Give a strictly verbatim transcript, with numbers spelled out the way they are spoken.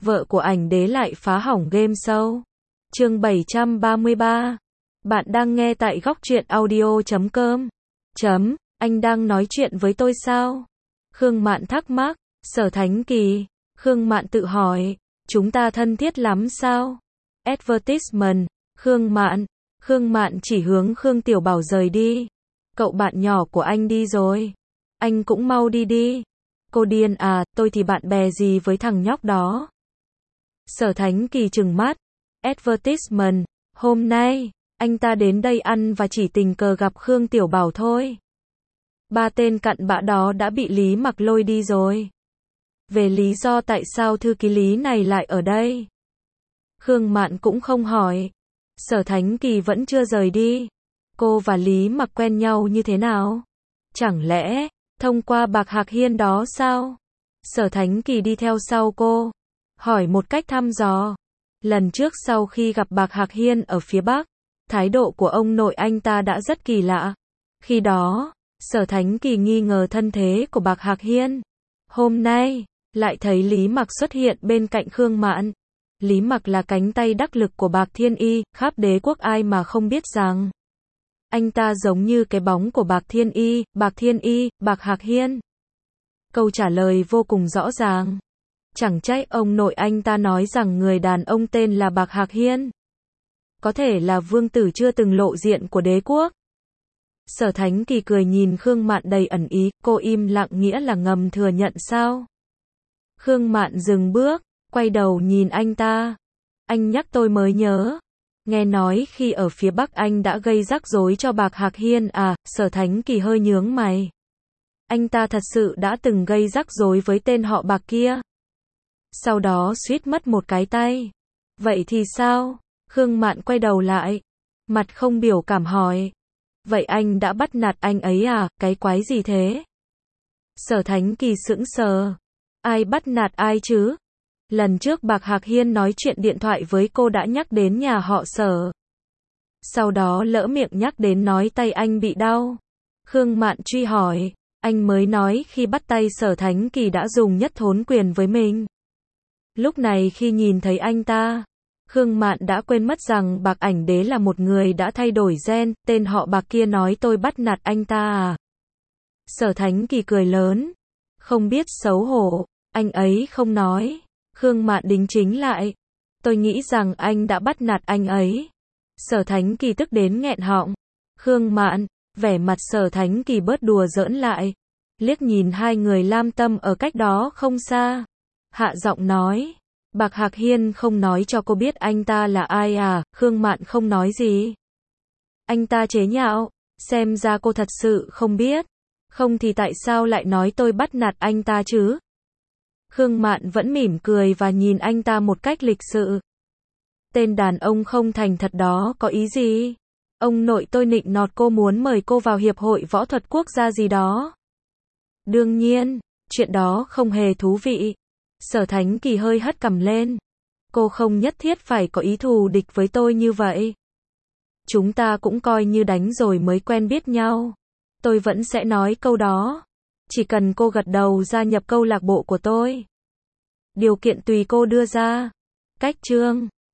vợ của ảnh đế lại phá hỏng game show. Chương bảy trăm ba mươi ba. Bạn đang nghe tại góc truyện audio chấm com. Chấm, anh đang nói chuyện với tôi sao? Khương Mạn thắc mắc. Sở Thánh Kỳ. Khương Mạn tự hỏi, chúng ta thân thiết lắm sao? Advertisement. Khương Mạn. Khương Mạn chỉ hướng Khương Tiểu Bảo rời đi. Cậu bạn nhỏ của anh đi rồi. Anh cũng mau đi đi. Cô điên à, tôi thì bạn bè gì với thằng nhóc đó? Sở Thánh Kỳ trừng mắt. Advertisement. Hôm nay, anh ta đến đây ăn và chỉ tình cờ gặp Khương Tiểu Bảo thôi. Ba tên cặn bã đó đã bị Lý Mặc lôi đi rồi. Về lý do tại sao thư ký Lý này lại ở đây, Khương Mạn cũng không hỏi. Sở Thánh Kỳ vẫn chưa rời đi. Cô và Lý Mặc quen nhau như thế nào? Chẳng lẽ thông qua Bạc Hạc Hiên đó sao? Sở Thánh Kỳ đi theo sau cô, hỏi một cách thăm dò. Lần trước sau khi gặp Bạc Hạc Hiên ở phía Bắc, thái độ của ông nội anh ta đã rất kỳ lạ. Khi đó, Sở Thánh Kỳ nghi ngờ thân thế của Bạc Hạc Hiên. Hôm nay, lại thấy Lý Mặc xuất hiện bên cạnh Khương Mạn. Lý Mặc là cánh tay đắc lực của Bạc Thiên Y, khắp đế quốc ai mà không biết rằng anh ta giống như cái bóng của Bạc Thiên Y, Bạc Thiên Y, Bạc Hạc Hiên. Câu trả lời vô cùng rõ ràng. Chẳng trách ông nội anh ta nói rằng người đàn ông tên là Bạc Hạc Hiên có thể là vương tử chưa từng lộ diện của đế quốc. Sở Thánh Kỳ cười nhìn Khương Mạn đầy ẩn ý, cô im lặng nghĩa là ngầm thừa nhận sao? Khương Mạn dừng bước, quay đầu nhìn anh ta. Anh nhắc tôi mới nhớ. Nghe nói khi ở phía Bắc anh đã gây rắc rối cho Bạc Hạc Hiên à? Sở Thánh Kỳ hơi nhướng mày. Anh ta thật sự đã từng gây rắc rối với tên họ Bạc kia. Sau đó suýt mất một cái tay. Vậy thì sao? Khương Mạn quay đầu lại, mặt không biểu cảm hỏi. Vậy anh đã bắt nạt anh ấy à? Cái quái gì thế? Sở Thánh Kỳ sững sờ. Ai bắt nạt ai chứ? Lần trước Bạc Hạc Hiên nói chuyện điện thoại với cô đã nhắc đến nhà họ Sở. Sau đó lỡ miệng nhắc đến nói tay anh bị đau. Khương Mạn truy hỏi. Anh mới nói khi bắt tay Sở Thánh Kỳ đã dùng nhất thốn quyền với mình. Lúc này khi nhìn thấy anh ta, Khương Mạn đã quên mất rằng Bạc Ảnh Đế là một người đã thay đổi gen, tên họ Bạc kia nói tôi bắt nạt anh ta à? Sở Thánh Kỳ cười lớn. Không biết xấu hổ, anh ấy không nói. Khương Mạn đính chính lại. Tôi nghĩ rằng anh đã bắt nạt anh ấy. Sở Thánh Kỳ tức đến nghẹn họng. Khương Mạn, vẻ mặt Sở Thánh Kỳ bớt đùa giỡn lại. Liếc nhìn hai người lam tâm ở cách đó không xa. Hạ giọng nói. Bạc Hạc Hiên không nói cho cô biết anh ta là ai à? Khương Mạn không nói gì. Anh ta chế nhạo. Xem ra cô thật sự không biết. Không thì tại sao lại nói tôi bắt nạt anh ta chứ? Khương Mạn vẫn mỉm cười và nhìn anh ta một cách lịch sự. Tên đàn ông không thành thật đó có ý gì? Ông nội tôi nịnh nọt cô muốn mời cô vào Hiệp hội Võ thuật Quốc gia gì đó. Đương nhiên, chuyện đó không hề thú vị. Sở Thánh Kỳ hơi hất cằm lên. Cô không nhất thiết phải có ý thù địch với tôi như vậy. Chúng ta cũng coi như đánh rồi mới quen biết nhau. Tôi vẫn sẽ nói câu đó. Chỉ cần cô gật đầu gia nhập câu lạc bộ của tôi. Điều kiện tùy cô đưa ra. Cách chương.